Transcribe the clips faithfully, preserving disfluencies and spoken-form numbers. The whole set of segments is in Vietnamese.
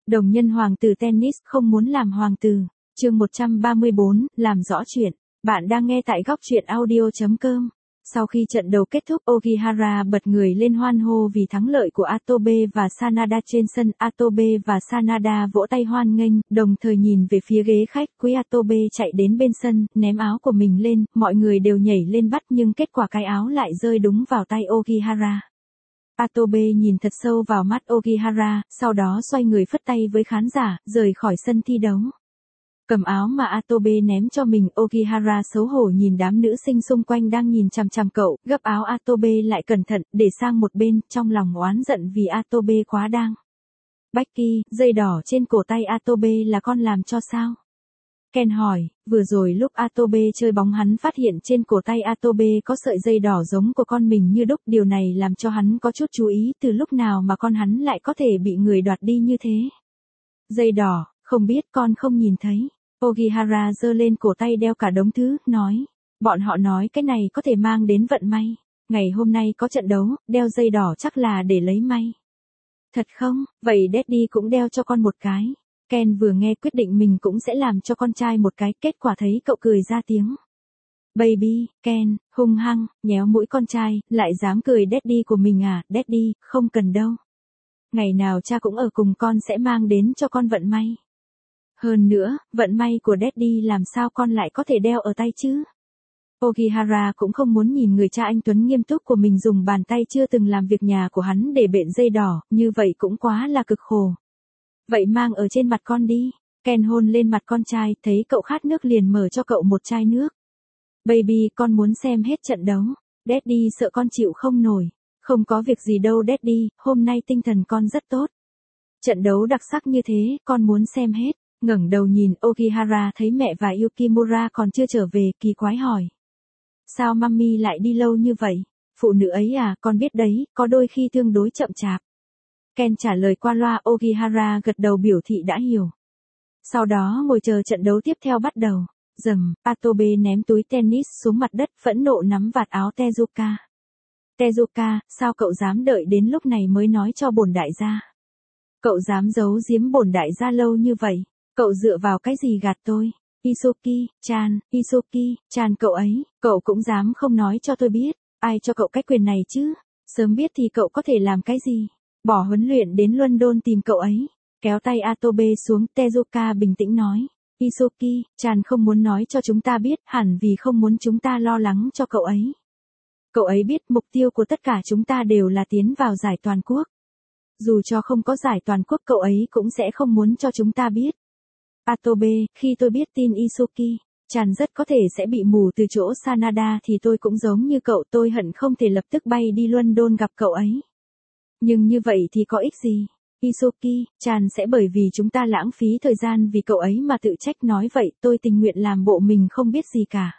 Đồng nhân hoàng tử tennis không muốn làm hoàng tử. Chương một trăm ba mươi bốn, làm rõ chuyện. Bạn đang nghe tại góc truyện audio chấm com. Sau khi trận đấu kết thúc, Ogihara bật người lên hoan hô vì thắng lợi của Atobe và Sanada trên sân. Atobe và Sanada vỗ tay hoan nghênh, đồng thời nhìn về phía ghế khách. Quý Atobe chạy đến bên sân, ném áo của mình lên, mọi người đều nhảy lên bắt nhưng kết quả cái áo lại rơi đúng vào tay Ogihara. Atobe nhìn thật sâu vào mắt Ogihara, sau đó xoay người phất tay với khán giả, rời khỏi sân thi đấu. Cầm áo mà Atobe ném cho mình, Ogihara xấu hổ nhìn đám nữ sinh xung quanh đang nhìn chằm chằm cậu, gấp áo Atobe lại cẩn thận, để sang một bên, trong lòng oán giận vì Atobe quá đáng. Becky, dây đỏ trên cổ tay Atobe là con làm cho sao? Ken hỏi, vừa rồi lúc Atobe chơi bóng hắn phát hiện trên cổ tay Atobe có sợi dây đỏ giống của con mình như đúc, điều này làm cho hắn có chút chú ý từ lúc nào mà con hắn lại có thể bị người đoạt đi như thế. Dây đỏ, không biết, con không nhìn thấy. Ogihara giơ lên cổ tay đeo cả đống thứ, nói, bọn họ nói cái này có thể mang đến vận may. Ngày hôm nay có trận đấu, đeo dây đỏ chắc là để lấy may. Thật không? Vậy Daddy cũng đeo cho con một cái. Ken vừa nghe quyết định mình cũng sẽ làm cho con trai một cái, kết quả thấy cậu cười ra tiếng. Baby, Ken, hung hăng, nhéo mũi con trai, lại dám cười Daddy của mình à? Daddy, không cần đâu. Ngày nào cha cũng ở cùng con sẽ mang đến cho con vận may. Hơn nữa, vận may của Daddy làm sao con lại có thể đeo ở tay chứ? Ogihara cũng không muốn nhìn người cha anh tuấn nghiêm túc của mình dùng bàn tay chưa từng làm việc nhà của hắn để bện dây đỏ, như vậy cũng quá là cực khổ. Vậy mang ở trên mặt con đi. Ken hôn lên mặt con trai, thấy cậu khát nước liền mở cho cậu một chai nước. Baby, con muốn xem hết trận đấu. Daddy sợ con chịu không nổi. Không có việc gì đâu Daddy, hôm nay tinh thần con rất tốt. Trận đấu đặc sắc như thế, con muốn xem hết. Ngẩng đầu nhìn, Ogihara thấy mẹ và Yukimura còn chưa trở về, kỳ quái hỏi. Sao mami lại đi lâu như vậy? Phụ nữ ấy à, con biết đấy, có đôi khi tương đối chậm chạp. Ken trả lời qua loa, Ogihara gật đầu biểu thị đã hiểu. Sau đó ngồi chờ trận đấu tiếp theo bắt đầu. Dầm, Atobe ném túi tennis xuống mặt đất, phẫn nộ nắm vạt áo Tezuka. Tezuka, sao cậu dám đợi đến lúc này mới nói cho bổn đại gia? Cậu dám giấu giếm bổn đại gia lâu như vậy? Cậu dựa vào cái gì gạt tôi? Isuki-chan, Isuki-chan cậu ấy, cậu cũng dám không nói cho tôi biết, ai cho cậu cái quyền này chứ? Sớm biết thì cậu có thể làm cái gì? Bỏ huấn luyện đến London tìm cậu ấy. Kéo tay Atobe xuống, Tezuka bình tĩnh nói. Isuki-chan không muốn nói cho chúng ta biết, hẳn vì không muốn chúng ta lo lắng cho cậu ấy. Cậu ấy biết mục tiêu của tất cả chúng ta đều là tiến vào giải toàn quốc. Dù cho không có giải toàn quốc cậu ấy cũng sẽ không muốn cho chúng ta biết. Atobe, khi tôi biết tin Isuki-chan rất có thể sẽ bị mù từ chỗ Sanada thì tôi cũng giống như cậu, tôi hận không thể lập tức bay đi London gặp cậu ấy. Nhưng như vậy thì có ích gì? Isuki-chan sẽ bởi vì chúng ta lãng phí thời gian vì cậu ấy mà tự trách, nói vậy tôi tình nguyện làm bộ mình không biết gì cả.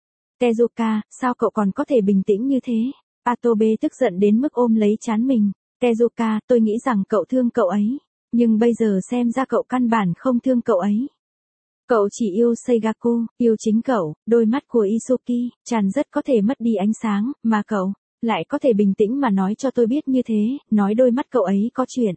Tezuka, sao cậu còn có thể bình tĩnh như thế? Atobe tức giận đến mức ôm lấy trán mình. Tezuka, tôi nghĩ rằng cậu thương cậu ấy. Nhưng bây giờ xem ra cậu căn bản không thương cậu ấy. Cậu chỉ yêu Seigaku, yêu chính cậu, đôi mắt của Isuki-chan rất có thể mất đi ánh sáng, mà cậu lại có thể bình tĩnh mà nói cho tôi biết như thế, nói đôi mắt cậu ấy có chuyện.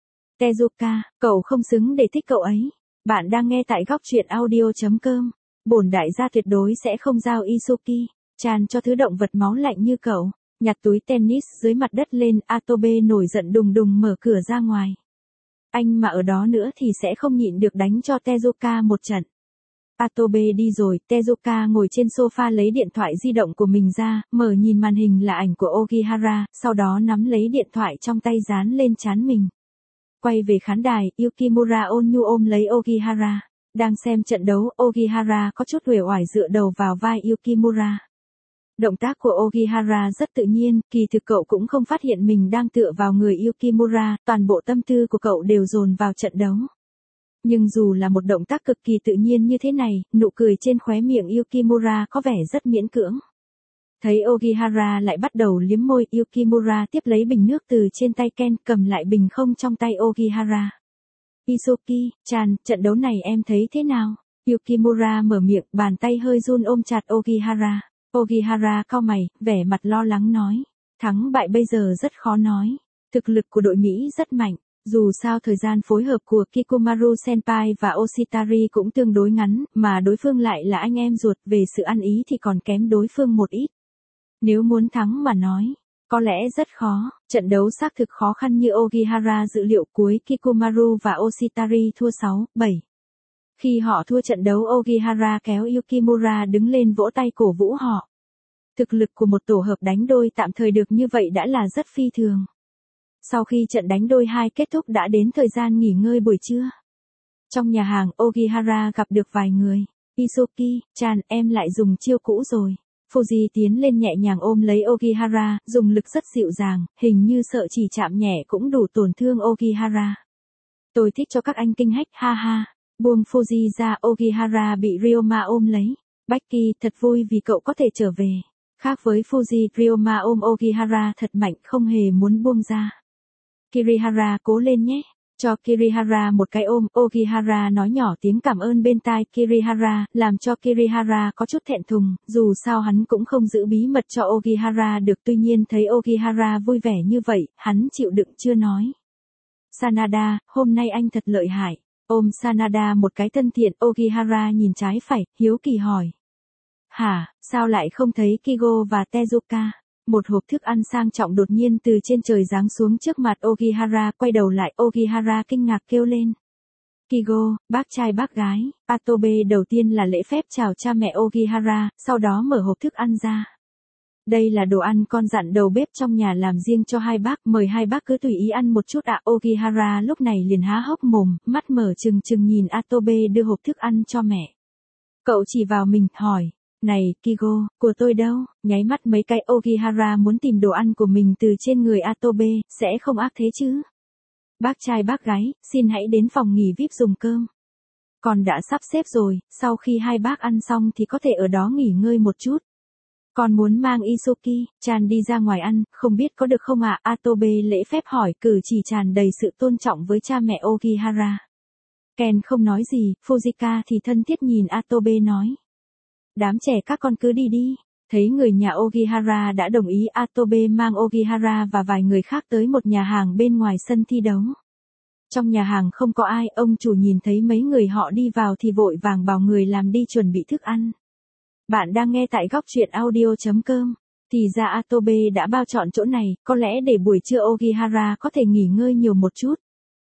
Tezuka, cậu không xứng để thích cậu ấy. Bạn đang nghe tại góc truyện audio chấm com. Bổn đại gia tuyệt đối sẽ không giao Isuki-chan cho thứ động vật máu lạnh như cậu. Nhặt túi tennis dưới mặt đất lên, Atobe nổi giận đùng đùng mở cửa ra ngoài. Anh mà ở đó nữa thì sẽ không nhịn được đánh cho Tezuka một trận. Atobe đi rồi, Tezuka ngồi trên sofa lấy điện thoại di động của mình ra, mở nhìn màn hình là ảnh của Ogihara, sau đó nắm lấy điện thoại trong tay dán lên trán mình. Quay về khán đài, Yukimura ôn nhu ôm lấy Ogihara. Đang xem trận đấu, Ogihara có chút uể oải dựa đầu vào vai Yukimura. Động tác của Ogihara rất tự nhiên, kỳ thực cậu cũng không phát hiện mình đang tựa vào người Yukimura, toàn bộ tâm tư của cậu đều dồn vào trận đấu. Nhưng dù là một động tác cực kỳ tự nhiên như thế này, nụ cười trên khóe miệng Yukimura có vẻ rất miễn cưỡng. Thấy Ogihara lại bắt đầu liếm môi, Yukimura tiếp lấy bình nước từ trên tay Ken, cầm lại bình không trong tay Ogihara. Isuki-chan, trận đấu này em thấy thế nào? Yukimura mở miệng, bàn tay hơi run ôm chặt Ogihara. Ogihara cau mày, vẻ mặt lo lắng nói. Thắng bại bây giờ rất khó nói. Thực lực của đội Mỹ rất mạnh. Dù sao thời gian phối hợp của Kikomaru Senpai và Oshitari cũng tương đối ngắn, mà đối phương lại là anh em ruột, về sự ăn ý thì còn kém đối phương một ít. Nếu muốn thắng mà nói, có lẽ rất khó, trận đấu xác thực khó khăn như Ogihara dự liệu, cuối Kikomaru và Oshitari thua sáu bảy. Khi họ thua trận đấu, Ogihara kéo Yukimura đứng lên vỗ tay cổ vũ họ. Thực lực của một tổ hợp đánh đôi tạm thời được như vậy đã là rất phi thường. Sau khi trận đánh đôi hai kết thúc đã đến thời gian nghỉ ngơi buổi trưa. Trong nhà hàng, Ogihara gặp được vài người. Isoki-chan, em lại dùng chiêu cũ rồi. Fuji tiến lên nhẹ nhàng ôm lấy Ogihara, dùng lực rất dịu dàng, hình như sợ chỉ chạm nhẹ cũng đủ tổn thương Ogihara. Tôi thích cho các anh kinh hách, ha ha. Buông Fuji ra, Ogihara bị Ryoma ôm lấy. Becky, thật vui vì cậu có thể trở về. Khác với Fuji, Ryoma ôm Ogihara thật mạnh, không hề muốn buông ra. Kirihara, cố lên nhé. Cho Kirihara một cái ôm, Ogihara nói nhỏ tiếng cảm ơn bên tai Kirihara, làm cho Kirihara có chút thẹn thùng, dù sao hắn cũng không giữ bí mật cho Ogihara được, tuy nhiên thấy Ogihara vui vẻ như vậy, hắn chịu đựng chưa nói. Sanada, hôm nay anh thật lợi hại. Ôm Sanada một cái thân thiện, Ogihara nhìn trái phải, hiếu kỳ hỏi. Hả, sao lại không thấy Kigo và Tezuka? Một hộp thức ăn sang trọng đột nhiên từ trên trời giáng xuống trước mặt Ogihara, quay đầu lại, Ogihara kinh ngạc kêu lên. Kigo, bác trai bác gái. Atobe đầu tiên là lễ phép chào cha mẹ Ogihara, sau đó mở hộp thức ăn ra. Đây là đồ ăn con dặn đầu bếp trong nhà làm riêng cho hai bác, mời hai bác cứ tùy ý ăn một chút ạ. À, Ogihara lúc này liền há hốc mồm, mắt mở trừng trừng nhìn Atobe đưa hộp thức ăn cho mẹ. Cậu chỉ vào mình, hỏi. Này, Kigo, của tôi đâu? Nháy mắt mấy cái, Ogihara muốn tìm đồ ăn của mình từ trên người Atobe, sẽ không ác thế chứ? Bác trai bác gái, xin hãy đến phòng nghỉ vi ai pi dùng cơm. Con đã sắp xếp rồi, sau khi hai bác ăn xong thì có thể ở đó nghỉ ngơi một chút. Con muốn mang Isoki-chan đi ra ngoài ăn, không biết có được không ạ? À? Atobe lễ phép hỏi, cử chỉ tràn đầy sự tôn trọng với cha mẹ Ogihara. Ken không nói gì, Fujika thì thân thiết nhìn Atobe nói. Đám trẻ các con cứ đi đi. Thấy người nhà Ogihara đã đồng ý, Atobe mang Ogihara và vài người khác tới một nhà hàng bên ngoài sân thi đấu. Trong nhà hàng không có ai, ông chủ nhìn thấy mấy người họ đi vào thì vội vàng bảo người làm đi chuẩn bị thức ăn. Bạn đang nghe tại góc truyện audio chấm com. Thì ra Atobe đã bao chọn chỗ này, có lẽ để buổi trưa Ogihara có thể nghỉ ngơi nhiều một chút.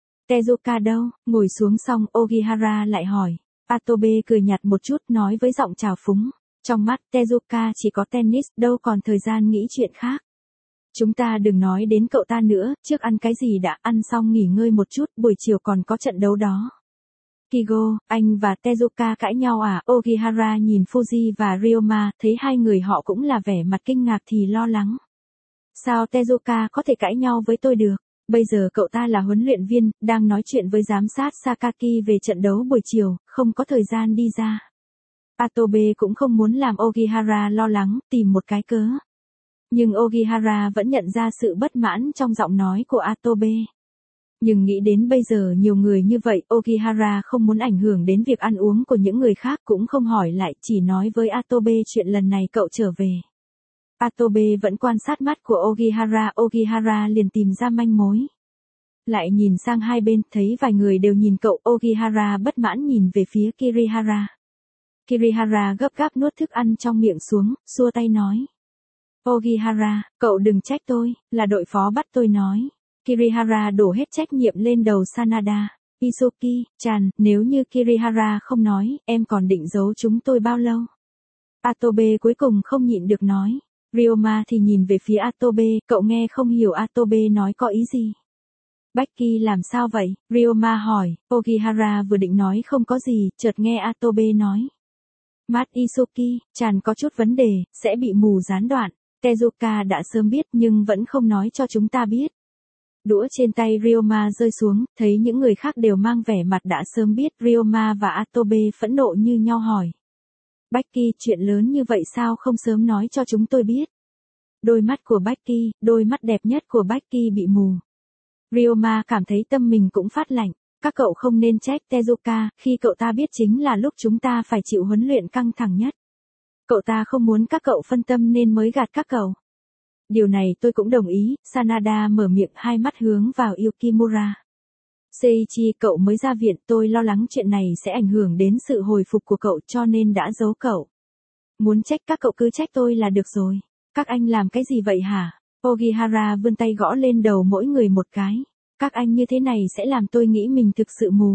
Tezuka đâu? Ngồi xuống xong, Ogihara lại hỏi. Atobe cười nhạt một chút, nói với giọng trào phúng. Trong mắt Tezuka chỉ có tennis, đâu còn thời gian nghĩ chuyện khác. Chúng ta đừng nói đến cậu ta nữa, trước ăn cái gì đã, ăn xong nghỉ ngơi một chút, buổi chiều còn có trận đấu đó. Kigo, anh và Tezuka cãi nhau à? Ogihara nhìn Fuji và Ryoma, thấy hai người họ cũng là vẻ mặt kinh ngạc thì lo lắng. Sao Tezuka có thể cãi nhau với tôi được? Bây giờ cậu ta là huấn luyện viên, đang nói chuyện với giám sát Sakaki về trận đấu buổi chiều, không có thời gian đi ra. Atobe cũng không muốn làm Ogihara lo lắng, tìm một cái cớ. Nhưng Ogihara vẫn nhận ra sự bất mãn trong giọng nói của Atobe. Nhưng nghĩ đến bây giờ nhiều người như vậy, Ogihara không muốn ảnh hưởng đến việc ăn uống của những người khác, cũng không hỏi lại, chỉ nói với Atobe chuyện lần này cậu trở về. Atobe vẫn quan sát mắt của Ogihara, Ogihara liền tìm ra manh mối. Lại nhìn sang hai bên, thấy vài người đều nhìn cậu, Ogihara bất mãn nhìn về phía Kirihara. Kirihara gấp gáp nuốt thức ăn trong miệng xuống, xua tay nói. Ogihara, cậu đừng trách tôi, là đội phó bắt tôi nói. Kirihara đổ hết trách nhiệm lên đầu Sanada. Isoki-chan, nếu như Kirihara không nói, em còn định giấu chúng tôi bao lâu? Atobe cuối cùng không nhịn được nói. Ryoma thì nhìn về phía Atobe, cậu nghe không hiểu Atobe nói có ý gì. Becky làm sao vậy? Ryoma hỏi. Ogihara vừa định nói không có gì, chợt nghe Atobe nói. Mắt Isoki-chan có chút vấn đề, sẽ bị mù gián đoạn. Tezuka đã sớm biết nhưng vẫn không nói cho chúng ta biết. Đũa trên tay Ryoma rơi xuống, thấy những người khác đều mang vẻ mặt đã sớm biết, Ryoma và Atobe phẫn nộ như nhau hỏi. Becky, chuyện lớn như vậy sao không sớm nói cho chúng tôi biết? Đôi mắt của Becky, đôi mắt đẹp nhất của Becky bị mù. Ryoma cảm thấy tâm mình cũng phát lạnh. Các cậu không nên trách Tezuka, khi cậu ta biết chính là lúc chúng ta phải chịu huấn luyện căng thẳng nhất. Cậu ta không muốn các cậu phân tâm nên mới gạt các cậu. Điều này tôi cũng đồng ý, Sanada mở miệng, hai mắt hướng vào Yukimura. Seiichi, cậu mới ra viện, tôi lo lắng chuyện này sẽ ảnh hưởng đến sự hồi phục của cậu cho nên đã giấu cậu. Muốn trách các cậu cứ trách tôi là được rồi. Các anh làm cái gì vậy hả? Ogihara vươn tay gõ lên đầu mỗi người một cái. Các anh như thế này sẽ làm tôi nghĩ mình thực sự mù.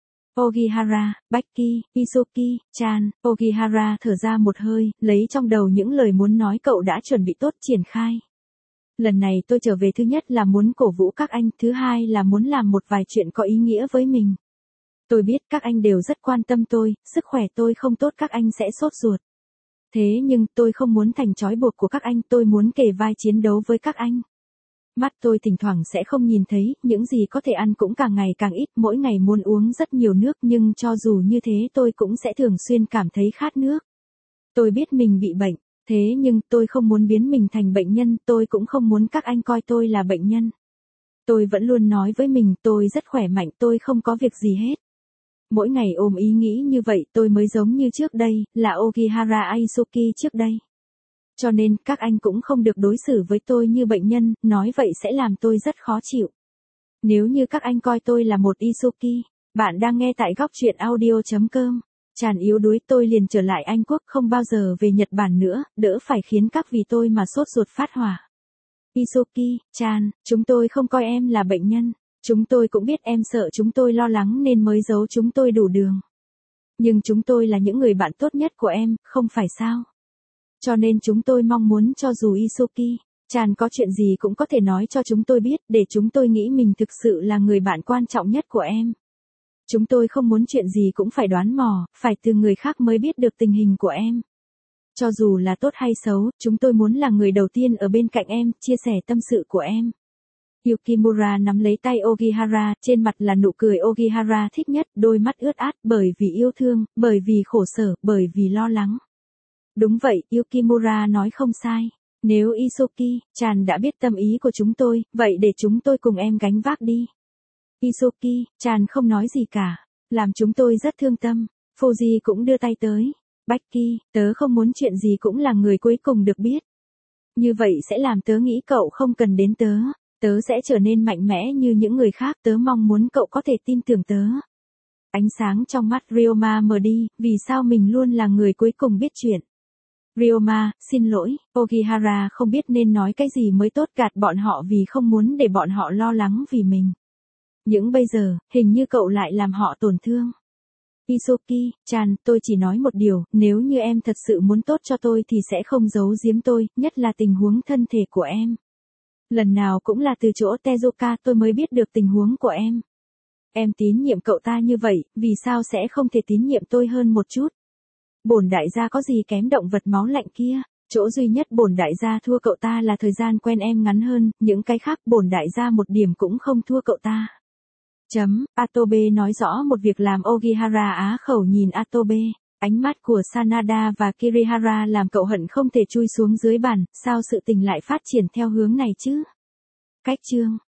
Ogihara, Becky, Isuki, Chan, Ogihara thở ra một hơi, lấy trong đầu những lời muốn nói cậu đã chuẩn bị tốt triển khai. Lần này tôi trở về thứ nhất là muốn cổ vũ các anh, thứ hai là muốn làm một vài chuyện có ý nghĩa với mình. Tôi biết các anh đều rất quan tâm tôi, sức khỏe tôi không tốt các anh sẽ sốt ruột. Thế nhưng tôi không muốn thành trói buộc của các anh, tôi muốn kề vai chiến đấu với các anh. Mắt tôi thỉnh thoảng sẽ không nhìn thấy, những gì có thể ăn cũng càng ngày càng ít, mỗi ngày muốn uống rất nhiều nước nhưng cho dù như thế tôi cũng sẽ thường xuyên cảm thấy khát nước. Tôi biết mình bị bệnh, thế nhưng tôi không muốn biến mình thành bệnh nhân, tôi cũng không muốn các anh coi tôi là bệnh nhân. Tôi vẫn luôn nói với mình tôi rất khỏe mạnh, tôi không có việc gì hết. Mỗi ngày ôm ý nghĩ như vậy tôi mới giống như trước đây, là Ogihara Aisuki trước đây. Cho nên các anh cũng không được đối xử với tôi như bệnh nhân, nói vậy sẽ làm tôi rất khó chịu. Nếu như các anh coi tôi là một Isuki, bạn đang nghe tại góc truyện audio chấm com. Tràn yếu đuối tôi liền trở lại Anh Quốc không bao giờ về Nhật Bản nữa, đỡ phải khiến các vì tôi mà sốt ruột phát hỏa. Isuki, Chan, chúng tôi không coi em là bệnh nhân. Chúng tôi cũng biết em sợ chúng tôi lo lắng nên mới giấu chúng tôi đủ đường. Nhưng chúng tôi là những người bạn tốt nhất của em, không phải sao? Cho nên chúng tôi mong muốn cho dù Isuki, Chan có chuyện gì cũng có thể nói cho chúng tôi biết để chúng tôi nghĩ mình thực sự là người bạn quan trọng nhất của em. Chúng tôi không muốn chuyện gì cũng phải đoán mò, phải từ người khác mới biết được tình hình của em. Cho dù là tốt hay xấu, chúng tôi muốn là người đầu tiên ở bên cạnh em, chia sẻ tâm sự của em. Yukimura nắm lấy tay Ogihara, trên mặt là nụ cười Ogihara thích nhất, đôi mắt ướt át bởi vì yêu thương, bởi vì khổ sở, bởi vì lo lắng. Đúng vậy, Yukimura nói không sai. Nếu Isuki, Chan đã biết tâm ý của chúng tôi, vậy để chúng tôi cùng em gánh vác đi. Isuki, Chan không nói gì cả, làm chúng tôi rất thương tâm. Fuji cũng đưa tay tới. Becky, tớ không muốn chuyện gì cũng là người cuối cùng được biết. Như vậy sẽ làm tớ nghĩ cậu không cần đến tớ. Tớ sẽ trở nên mạnh mẽ như những người khác, tớ mong muốn cậu có thể tin tưởng tớ. Ánh sáng trong mắt Ryoma mờ đi, vì sao mình luôn là người cuối cùng biết chuyện. Ryoma, xin lỗi, Ogihara không biết nên nói cái gì mới tốt, gạt bọn họ vì không muốn để bọn họ lo lắng vì mình. Nhưng bây giờ, hình như cậu lại làm họ tổn thương. Isuki, Chan, tôi chỉ nói một điều, nếu như em thật sự muốn tốt cho tôi thì sẽ không giấu giếm tôi, nhất là tình huống thân thể của em. Lần nào cũng là từ chỗ Tezuka tôi mới biết được tình huống của em. Em tín nhiệm cậu ta như vậy, vì sao sẽ không thể tín nhiệm tôi hơn một chút? Bổn đại gia có gì kém động vật máu lạnh kia, chỗ duy nhất bổn đại gia thua cậu ta là thời gian quen em ngắn hơn, những cái khác bổn đại gia một điểm cũng không thua cậu ta. Chấm, Atobe nói rõ một việc làm Ogihara á khẩu nhìn Atobe. Ánh mắt của Sanada và Kirihara làm cậu hận không thể chui xuống dưới bàn, sao sự tình lại phát triển theo hướng này chứ? Cách chương